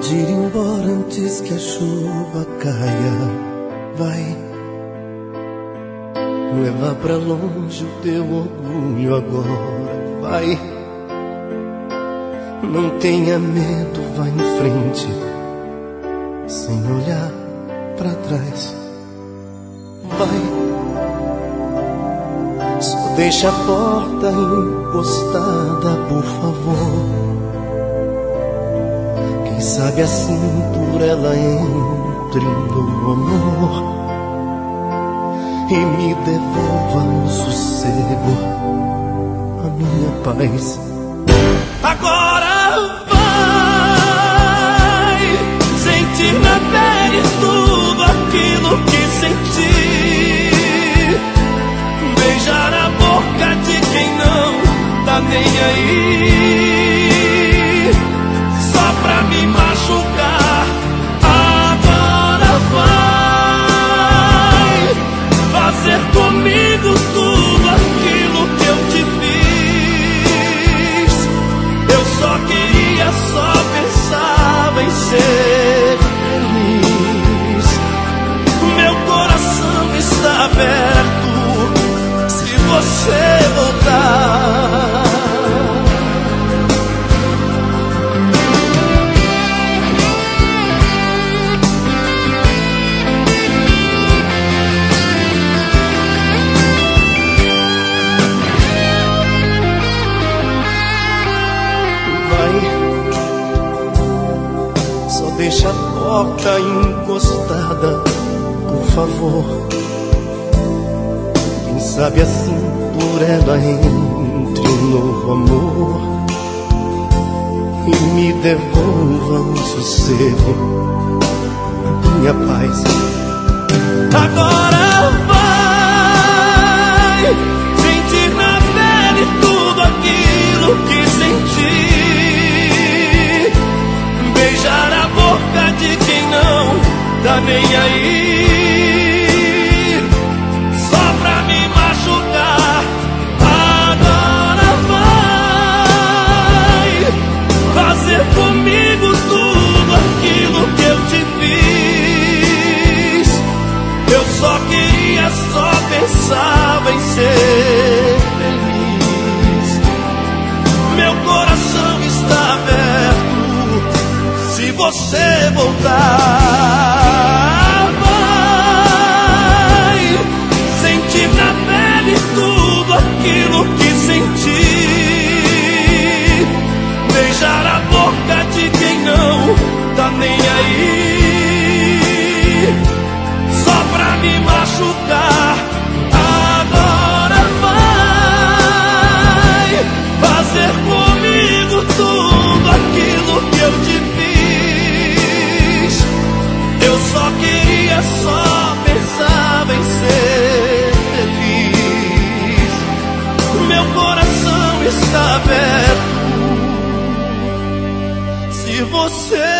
Pode ir embora antes que a chuva caia. Vai levar pra longe o teu orgulho agora. Vai, não tenha medo, vai em frente, sem olhar pra trás. Vai, só deixa a porta encostada, por favor. Quem sabe assim por ela entre no amor e me devolva o sossego, a minha paz. Agora vai sentir na pele tudo aquilo que senti, beijar a boca de quem não tá nem aí, só pra me machucar. Agora vai fazer comigo tudo aquilo que eu te fiz. Eu só queria, só pensava em ser feliz. Meu coração está aberto se você voltar. Deixa a porta encostada, por favor. Quem sabe assim por ela entre um novo amor e me devolva o sossego, a minha paz. Agora vai sentir na pele tudo aquilo que senti, beijar a boca de quem não tá nem aí, só pra me machucar. Agora vai fazer comigo tudo aquilo que eu te fiz. Eu só queria, só pensava em ser feliz. Meu coração está aberto se você voltar. Vai sentir na pele tudo aquilo que senti, beijar a boca de quem não tá nem aí, só pra me machucar. Agora vai fazer comigo tudo aquilo que eu te fiz. Eu só queria, só pensava em ser feliz. Meu coração está aberto se você